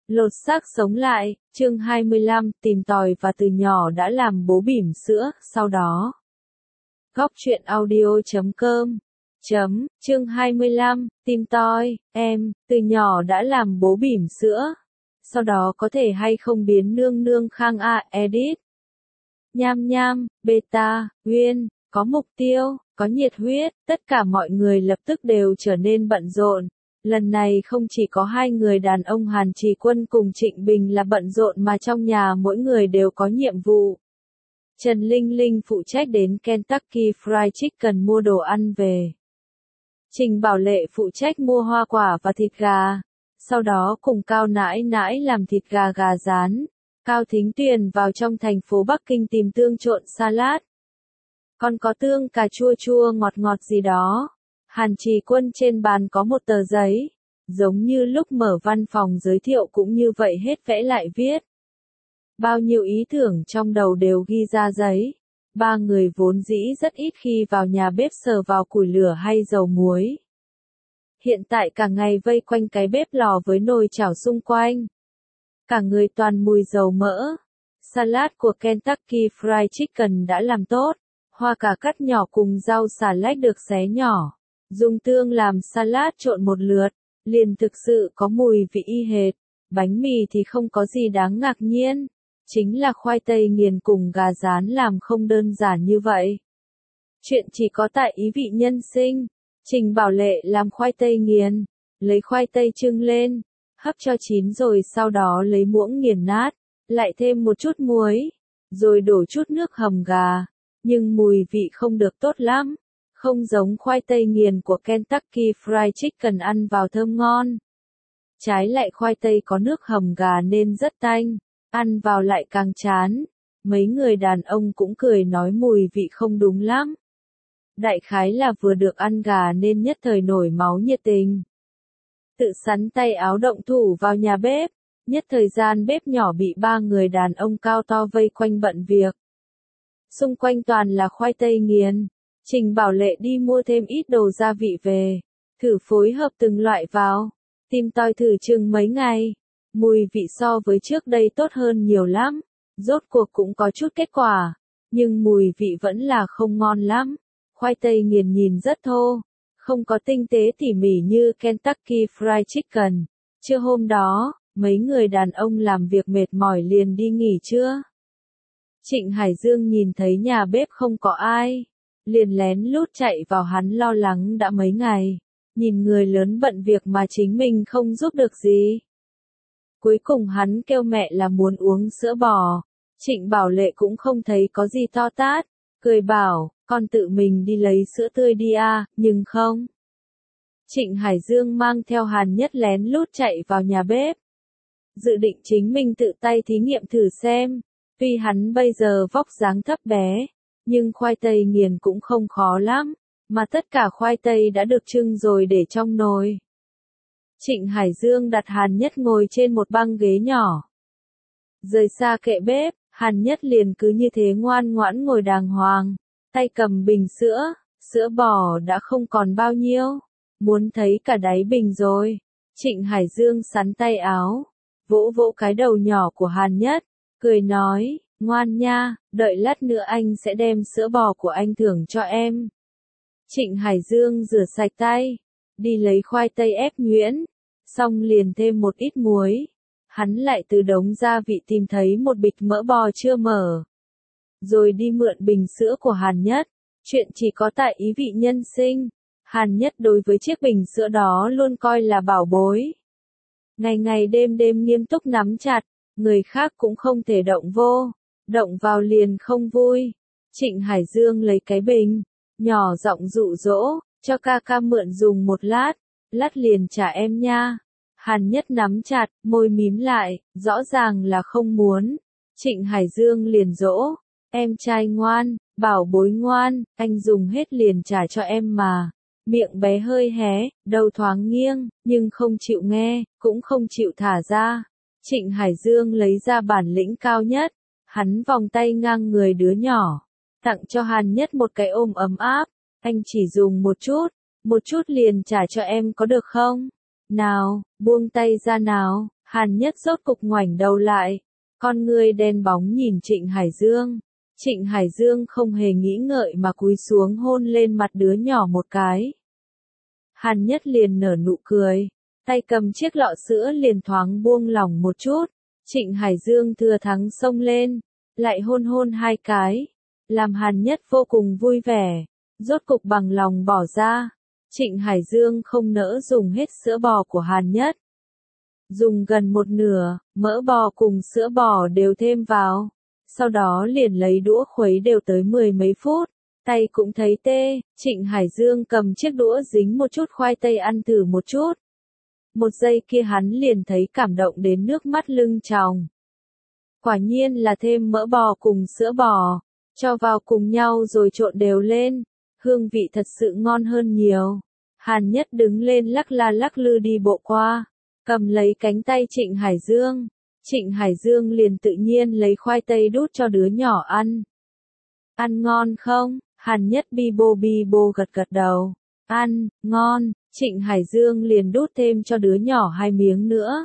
Lột xác sống lại, chương 25, tìm tòi và từ nhỏ đã làm bố bỉm sữa, sau đó. Góc truyện audio.com chương 25, tìm tòi, em, từ nhỏ đã làm bố bỉm sữa. Sau đó có thể hay không biến nương nương khang edit. Nham nham, beta, Uyên, có mục tiêu, có nhiệt huyết, tất cả mọi người lập tức đều trở nên bận rộn. Lần này không chỉ có hai người đàn ông Hàn Trì Quân cùng Trịnh Bình là bận rộn mà trong nhà mỗi người đều có nhiệm vụ. Trần Linh Linh phụ trách đến Kentucky Fried Chicken mua đồ ăn về. Trình Bảo Lệ phụ trách mua hoa quả và thịt gà. Sau đó cùng Cao Nãi Nãi làm thịt gà gà rán. Cao Thính Tuyền vào trong thành phố Bắc Kinh tìm tương trộn salad. Còn có tương cà chua chua ngọt ngọt gì đó. Hàn Trì Quân trên bàn có một tờ giấy, giống như lúc mở văn phòng giới thiệu cũng như vậy hết vẽ lại viết. Bao nhiêu ý tưởng trong đầu đều ghi ra giấy. Ba người vốn dĩ rất ít khi vào nhà bếp sờ vào củi lửa hay dầu muối. Hiện tại cả ngày vây quanh cái bếp lò với nồi chảo xung quanh. Cả người toàn mùi dầu mỡ. Salad của Kentucky Fried Chicken đã làm tốt. Hoa cà cắt nhỏ cùng rau xà lách được xé nhỏ. Dùng tương làm salad trộn một lượt, liền thực sự có mùi vị y hệt. Bánh mì thì không có gì đáng ngạc nhiên. Chính là khoai tây nghiền cùng gà rán làm không đơn giản như vậy. Chuyện chỉ có tại ý vị nhân sinh. Trình Bảo Lệ làm khoai tây nghiền, lấy khoai tây chưng lên, hấp cho chín rồi sau đó lấy muỗng nghiền nát, lại thêm một chút muối, rồi đổ chút nước hầm gà. Nhưng mùi vị không được tốt lắm. Không giống khoai tây nghiền của Kentucky Fried Chicken ăn vào thơm ngon. Trái lại khoai tây có nước hầm gà nên rất tanh, ăn vào lại càng chán. Mấy người đàn ông cũng cười nói mùi vị không đúng lắm. Đại khái là vừa được ăn gà nên nhất thời nổi máu nhiệt tình. Tự sắn tay áo động thủ vào nhà bếp, nhất thời gian bếp nhỏ bị ba người đàn ông cao to vây quanh bận việc. Xung quanh toàn là khoai tây nghiền. Trình Bảo Lệ đi mua thêm ít đồ gia vị về, thử phối hợp từng loại vào, tìm tòi thử chừng mấy ngày. Mùi vị so với trước đây tốt hơn nhiều lắm, rốt cuộc cũng có chút kết quả, nhưng mùi vị vẫn là không ngon lắm. Khoai tây nghiền nhìn rất thô, không có tinh tế tỉ mỉ như Kentucky Fried Chicken. Trưa hôm đó, mấy người đàn ông làm việc mệt mỏi liền đi nghỉ trưa. Trịnh Hải Dương nhìn thấy nhà bếp không có ai, liền lén lút chạy vào, hắn lo lắng đã mấy ngày, nhìn người lớn bận việc mà chính mình không giúp được gì. Cuối cùng hắn kêu mẹ là muốn uống sữa bò. Trịnh Bảo Lệ cũng không thấy có gì to tát, cười bảo, con tự mình đi lấy sữa tươi đi à, nhưng không. Trịnh Hải Dương mang theo Hàn Nhất lén lút chạy vào nhà bếp. Dự định chính mình tự tay thí nghiệm thử xem. Tuy hắn bây giờ vóc dáng thấp bé, nhưng khoai tây nghiền cũng không khó lắm, mà tất cả khoai tây đã được trưng rồi để trong nồi. Trịnh Hải Dương đặt Hàn Nhất ngồi trên một băng ghế nhỏ. Rời xa kệ bếp, Hàn Nhất liền cứ như thế ngoan ngoãn ngồi đàng hoàng, tay cầm bình sữa, sữa bò đã không còn bao nhiêu, muốn thấy cả đáy bình rồi. Trịnh Hải Dương sắn tay áo, vỗ vỗ cái đầu nhỏ của Hàn Nhất, cười nói, ngoan nha, đợi lát nữa anh sẽ đem sữa bò của anh thưởng cho em. Trịnh Hải Dương rửa sạch tay, đi lấy khoai tây ép nhuyễn, xong liền thêm một ít muối. Hắn lại từ đống gia vị tìm thấy một bịch mỡ bò chưa mở. Rồi đi mượn bình sữa của Hàn Nhất. Chuyện chỉ có tại ý vị nhân sinh. Hàn Nhất đối với chiếc bình sữa đó luôn coi là bảo bối. Ngày ngày đêm đêm nghiêm túc nắm chặt. Người khác cũng không thể động vô, động vào liền không vui. Trịnh Hải Dương lấy cái bình, nhỏ giọng dụ dỗ, cho ca ca mượn dùng một lát, lát liền trả em nha. Hàn Nhất nắm chặt, môi mím lại, rõ ràng là không muốn. Trịnh Hải Dương liền dỗ, em trai ngoan, bảo bối ngoan, anh dùng hết liền trả cho em mà. Miệng bé hơi hé, đầu thoáng nghiêng, nhưng không chịu nghe, cũng không chịu thả ra. Trịnh Hải Dương lấy ra bản lĩnh cao nhất, hắn vòng tay ngang người đứa nhỏ, tặng cho Hàn Nhất một cái ôm ấm áp, anh chỉ dùng một chút liền trả cho em có được không? Nào, buông tay ra nào, Hàn Nhất rốt cục ngoảnh đầu lại, con ngươi đen bóng nhìn Trịnh Hải Dương. Trịnh Hải Dương không hề nghĩ ngợi mà cúi xuống hôn lên mặt đứa nhỏ một cái. Hàn Nhất liền nở nụ cười, tay cầm chiếc lọ sữa liền thoáng buông lỏng một chút. Trịnh Hải Dương thừa thắng xông lên, lại hôn hôn hai cái, làm Hàn Nhất vô cùng vui vẻ, rốt cục bằng lòng bỏ ra. Trịnh Hải Dương không nỡ dùng hết sữa bò của Hàn Nhất. Dùng gần một nửa, mỡ bò cùng sữa bò đều thêm vào. Sau đó liền lấy đũa khuấy đều tới 10 mấy phút. Tay cũng thấy tê, Trịnh Hải Dương cầm chiếc đũa dính một chút khoai tây ăn thử một chút. Một giây kia hắn liền thấy cảm động đến nước mắt lưng tròng. Quả nhiên là thêm mỡ bò cùng sữa bò, cho vào cùng nhau rồi trộn đều lên, hương vị thật sự ngon hơn nhiều. Hàn Nhất đứng lên lắc la lắc lư đi bộ qua, cầm lấy cánh tay Trịnh Hải Dương. Trịnh Hải Dương liền tự nhiên lấy khoai tây đút cho đứa nhỏ ăn. Ăn ngon không? Hàn Nhất bi bô gật gật đầu. Ăn, ngon. Trịnh Hải Dương liền đút thêm cho đứa nhỏ 2 miếng nữa.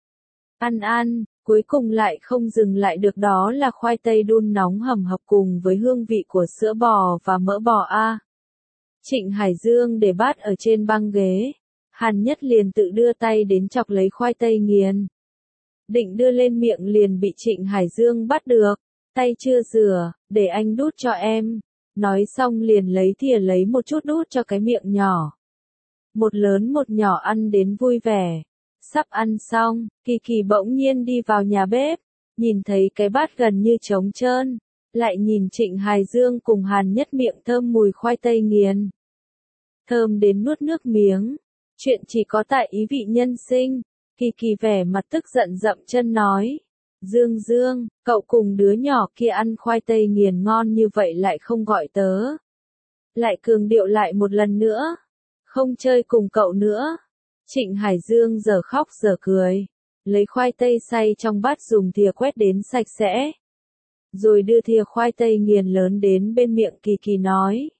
Ăn, cuối cùng lại không dừng lại được, đó là khoai tây đun nóng hầm hập cùng với hương vị của sữa bò và mỡ bò a. Trịnh Hải Dương để bát ở trên băng ghế. Hàn Nhất liền tự đưa tay đến chọc lấy khoai tây nghiền. Định đưa lên miệng liền bị Trịnh Hải Dương bắt được. Tay chưa rửa, để anh đút cho em. Nói xong liền lấy thìa lấy một chút đút cho cái miệng nhỏ. Một lớn một nhỏ ăn đến vui vẻ. Sắp ăn xong, Kỳ bỗng nhiên đi vào nhà bếp. Nhìn thấy cái bát gần như trống trơn. Lại nhìn Trịnh Hải Dương cùng Hàn Nhất miệng thơm mùi khoai tây nghiền. Thơm đến nuốt nước miếng. Chuyện chỉ có tại Ý Vị Nhân Sinh. Kỳ vẻ mặt tức giận dậm chân nói. Dương, cậu cùng đứa nhỏ kia ăn khoai tây nghiền ngon như vậy lại không gọi tớ. Lại cường điệu lại một lần nữa. Không chơi cùng cậu nữa. Trịnh Hải Dương giờ khóc giờ cười. Lấy khoai tây xay trong bát dùng thìa quét đến sạch sẽ. Rồi đưa thìa khoai tây nghiền lớn đến bên miệng Kỳ nói.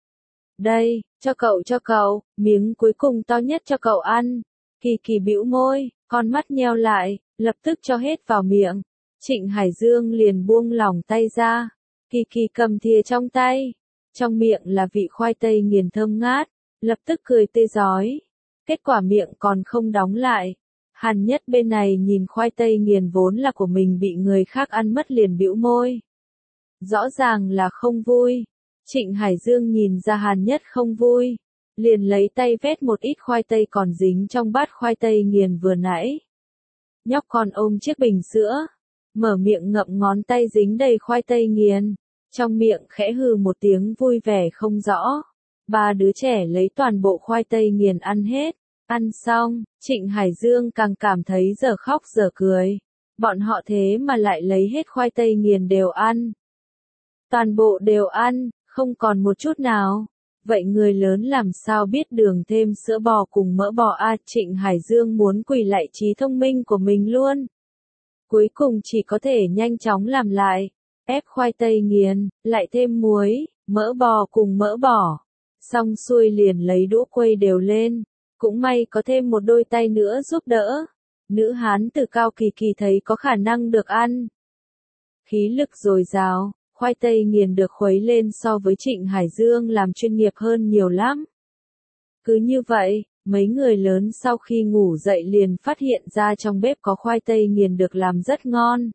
Đây, cho cậu, miếng cuối cùng to nhất cho cậu ăn. Kỳ bĩu môi, con mắt nheo lại, lập tức cho hết vào miệng. Trịnh Hải Dương liền buông lỏng tay ra. Kỳ cầm thìa trong tay. Trong miệng là vị khoai tây nghiền thơm ngát, lập tức cười tươi rói. Kết quả miệng còn không đóng lại. Hàn Nhất bên này nhìn khoai tây nghiền vốn là của mình bị người khác ăn mất liền bĩu môi. Rõ ràng là không vui. Trịnh Hải Dương nhìn ra Hàn Nhất không vui. Liền lấy tay vét một ít khoai tây còn dính trong bát khoai tây nghiền vừa nãy. Nhóc con ôm chiếc bình sữa. Mở miệng ngậm ngón tay dính đầy khoai tây nghiền. Trong miệng khẽ hừ một tiếng vui vẻ không rõ. 3 đứa trẻ lấy toàn bộ khoai tây nghiền ăn hết. Ăn xong, Trịnh Hải Dương càng cảm thấy giờ khóc giờ cười. Bọn họ thế mà lại lấy hết khoai tây nghiền đều ăn. Toàn bộ đều ăn, không còn một chút nào. Vậy người lớn làm sao biết đường thêm sữa bò cùng mỡ bò a? Trịnh Hải Dương muốn quỳ lại trí thông minh của mình luôn. Cuối cùng chỉ có thể nhanh chóng làm lại. Ép khoai tây nghiền, lại thêm muối, mỡ bò cùng mỡ bò. Xong xuôi liền lấy đũa quây đều lên. Cũng may có thêm một đôi tay nữa giúp đỡ. Nữ hán từ cao Kỳ thấy có khả năng được ăn. Khí lực dồi dào, khoai tây nghiền được khuấy lên so với Trịnh Hải Dương làm chuyên nghiệp hơn nhiều lắm. Cứ như vậy, mấy người lớn sau khi ngủ dậy liền phát hiện ra trong bếp có khoai tây nghiền được làm rất ngon.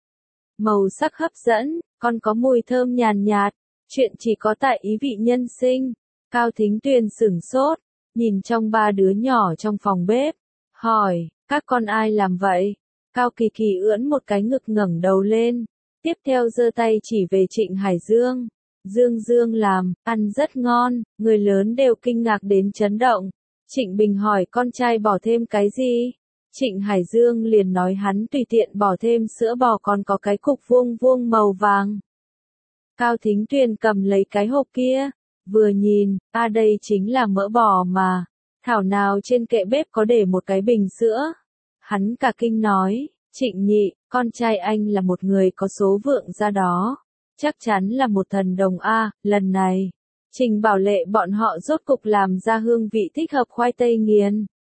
Màu sắc hấp dẫn, còn có mùi thơm nhàn nhạt. Chuyện chỉ có tại Ý Vị Nhân Sinh. Cao Thính Tuyền sửng sốt, nhìn trong 3 đứa nhỏ trong phòng bếp, hỏi, các con ai làm vậy? Cao Kỳ ưỡn một cái ngực ngẩng đầu lên, tiếp theo giơ tay chỉ về Trịnh Hải Dương. Dương làm, ăn rất ngon, người lớn đều kinh ngạc đến chấn động. Trịnh Bình hỏi con trai bỏ thêm cái gì? Trịnh Hải Dương liền nói hắn tùy tiện bỏ thêm sữa bò còn có cái cục vuông vuông màu vàng. Cao Thính Tuyền cầm lấy cái hộp kia. Vừa nhìn, đây chính là mỡ bò mà. Thảo nào trên kệ bếp có để một cái bình sữa. Hắn cả kinh nói, Trịnh nhị, con trai anh là một người có số vượng ra đó. Chắc chắn là một thần đồng a. Lần này, Trình Bảo Lệ bọn họ rốt cục làm ra hương vị thích hợp khoai tây nghiền.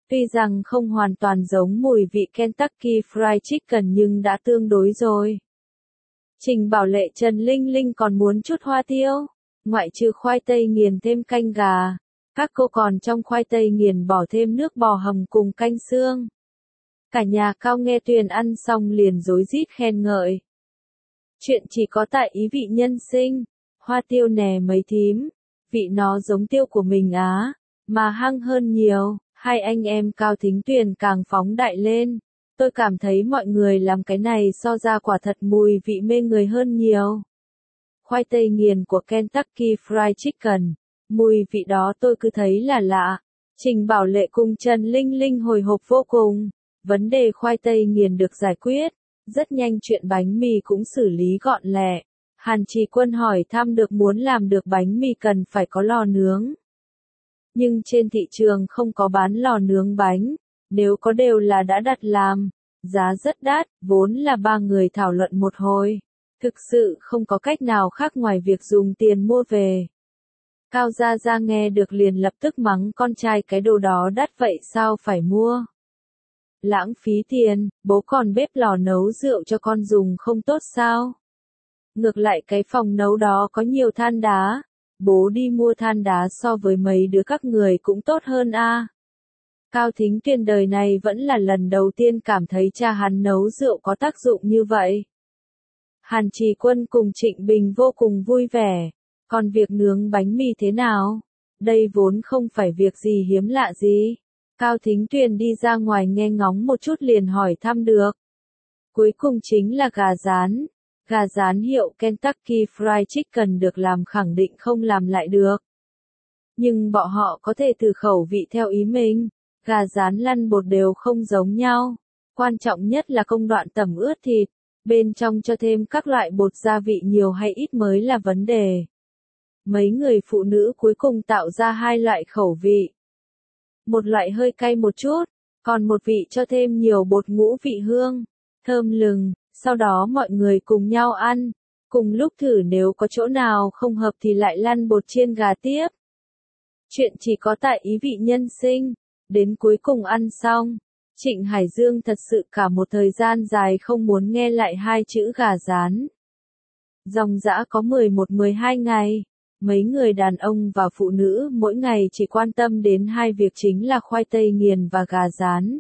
Tuy rằng không hoàn toàn giống mùi vị Kentucky Fried Chicken nhưng đã tương đối rồi. Trình Bảo Lệ Trần Linh Linh còn muốn chút hoa tiêu, ngoại trừ khoai tây nghiền thêm canh gà, các cô còn trong khoai tây nghiền bỏ thêm nước bò hầm cùng canh xương. Cả nhà Cao nghe Tuyền ăn xong liền rối rít khen ngợi. Chuyện chỉ có tại ý vị nhân sinh, hoa tiêu nè mấy thím, vị nó giống tiêu của mình á, mà hăng hơn nhiều. Hai anh em Cao Thính Tuyền càng phóng đại lên. Tôi cảm thấy mọi người làm cái này so ra quả thật mùi vị mê người hơn nhiều. Khoai tây nghiền của Kentucky Fried Chicken, mùi vị đó tôi cứ thấy là lạ. Trình Bảo Lệ cùng Trần Linh Linh hồi hộp vô cùng. Vấn đề khoai tây nghiền được giải quyết. Rất nhanh chuyện bánh mì cũng xử lý gọn lẹ. Hàn Trì Quân hỏi thăm được muốn làm được bánh mì cần phải có lò nướng. Nhưng trên thị trường không có bán lò nướng bánh, nếu có đều là đã đặt làm, giá rất đắt, vốn là ba người thảo luận một hồi. Thực sự không có cách nào khác ngoài việc dùng tiền mua về. Cao Gia Gia nghe được liền lập tức mắng con trai cái đồ đó đắt vậy sao phải mua. Lãng phí tiền, bố còn bếp lò nấu rượu cho con dùng không tốt sao? Ngược lại cái phòng nấu đó có nhiều than đá. Bố đi mua than đá so với mấy đứa các người cũng tốt hơn a. Cao Thính Tuyền đời này vẫn là lần đầu tiên cảm thấy cha hắn nấu rượu có tác dụng như vậy. Hàn Trì Quân cùng Trịnh Bình vô cùng vui vẻ. Còn việc nướng bánh mì thế nào? Đây vốn không phải việc gì hiếm lạ gì. Cao Thính Tuyền đi ra ngoài nghe ngóng một chút liền hỏi thăm được. Cuối cùng chính là gà rán. Gà rán hiệu Kentucky Fried Chicken được làm khẳng định không làm lại được. Nhưng bọn họ có thể thử khẩu vị theo ý mình. Gà rán lăn bột đều không giống nhau. Quan trọng nhất là công đoạn tẩm ướt thịt. Bên trong cho thêm các loại bột gia vị nhiều hay ít mới là vấn đề. Mấy người phụ nữ cuối cùng tạo ra hai loại khẩu vị. Một loại hơi cay một chút, còn một vị cho thêm nhiều bột ngũ vị hương, thơm lừng. Sau đó mọi người cùng nhau ăn, cùng lúc thử nếu có chỗ nào không hợp thì lại lăn bột chiên gà tiếp. Chuyện chỉ có tại ý vị nhân sinh, đến cuối cùng ăn xong, Trịnh Hải Dương thật sự cả một thời gian dài không muốn nghe lại hai chữ gà rán. Dòng dã có 11-12 ngày, mấy người đàn ông và phụ nữ mỗi ngày chỉ quan tâm đến hai việc chính là khoai tây nghiền và gà rán.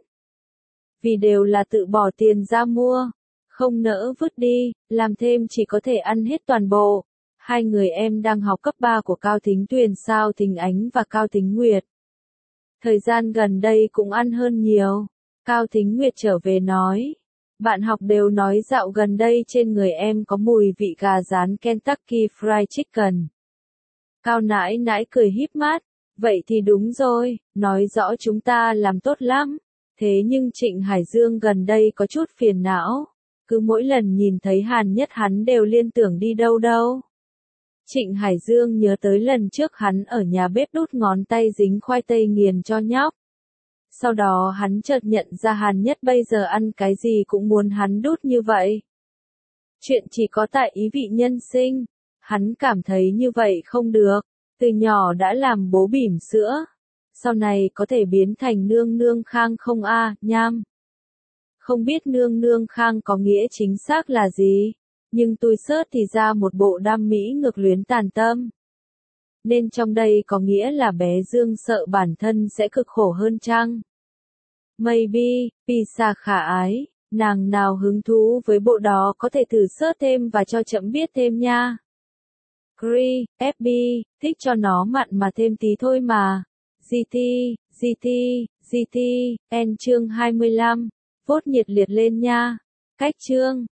Vì đều là tự bỏ tiền ra mua. Không nỡ vứt đi, làm thêm chỉ có thể ăn hết toàn bộ. Hai người em đang học cấp 3 của Cao Thính Tuyền Sao Thính Ánh và Cao Thính Nguyệt. Thời gian gần đây cũng ăn hơn nhiều. Cao Thính Nguyệt trở về nói. Bạn học đều nói dạo gần đây trên người em có mùi vị gà rán Kentucky Fried Chicken. Cao nãi nãi cười híp mắt. Vậy thì đúng rồi, nói rõ chúng ta làm tốt lắm. Thế nhưng Trịnh Hải Dương gần đây có chút phiền não. Cứ mỗi lần nhìn thấy Hàn Nhất hắn đều liên tưởng đi đâu đâu. Trịnh Hải Dương nhớ tới lần trước hắn ở nhà bếp đút ngón tay dính khoai tây nghiền cho nhóc. Sau đó hắn chợt nhận ra Hàn Nhất bây giờ ăn cái gì cũng muốn hắn đút như vậy. Chuyện chỉ có tại ý vị nhân sinh. Hắn cảm thấy như vậy không được. Từ nhỏ đã làm bố bỉm sữa. Sau này có thể biến thành nương nương khang không a, nham. Không biết nương nương khang có nghĩa chính xác là gì, nhưng tôi search thì ra một bộ đam mỹ ngược luyến tàn tâm. Nên trong đây có nghĩa là bé Dương sợ bản thân sẽ cực khổ hơn chăng? Maybe, Pisa khả ái, nàng nào hứng thú với bộ đó có thể thử search thêm và cho chậm biết thêm nha. Cree, FB, thích cho nó mặn mà thêm tí thôi mà. GT, N chương 25. Vote nhiệt liệt lên nha. Cách chương